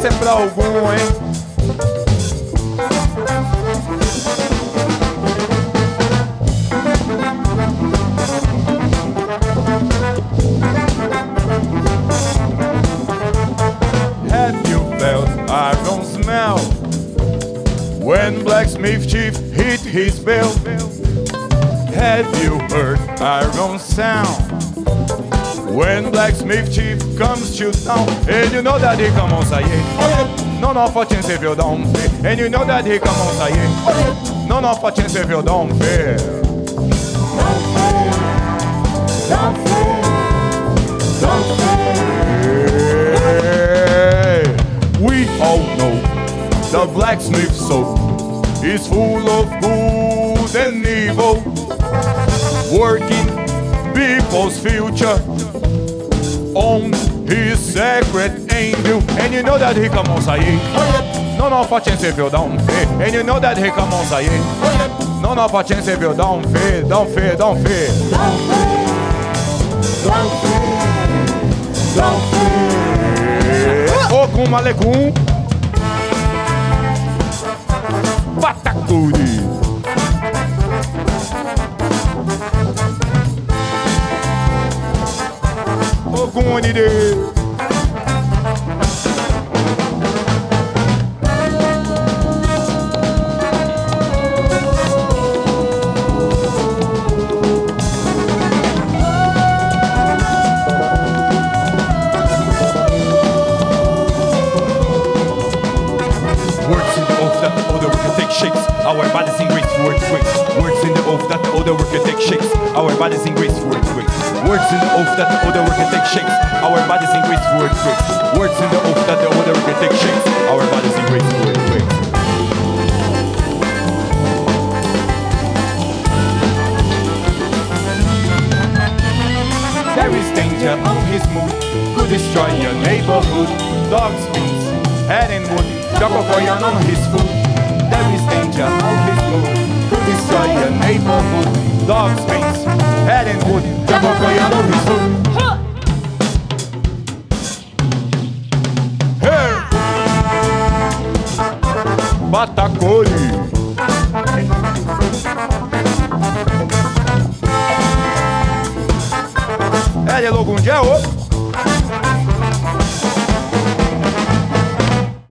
Essa é pra algum, hein? Have you felt iron smell when blacksmith chief hit his bell? Have you heard iron sound when blacksmith chief comes to town? And you know that he come on say no, no, for chance if you don't fear. And you know that he come on say no, no, for chance if you don't fear. Don't fear, don't fear, don't fear. Hey, we all know the blacksmith soul is full of good and evil, working people's future on his sacred angel. And you know that he come on say no, no, for chance if you don't fear. And you know that he come on say no, no, for chance if you don't fear, don't fear, don't fear. Don't fear, don't fear, don't fear. Ogum alegum Patacuri. Ogum onide. Words in the oath that the older worker take shakes. Our bodies in grace, words quick. Words in the oath that the older worker take shakes. Our bodies in grace, words quick. Words in the oath that the older worker take shakes. Our bodies in grace, words quick. Words in the oath that the older worker take shakes. Our bodies in grace, words quick. There is danger on his mood, could destroy your neighborhood. Dogs, beans, head and wood, Chococoyan on his food. There is danger on his mood, could destroy your neighborhood. Dogs, beans, head and wood, Chococoyan on his food. Hey! Patacuri. É de logo um dia ou outro.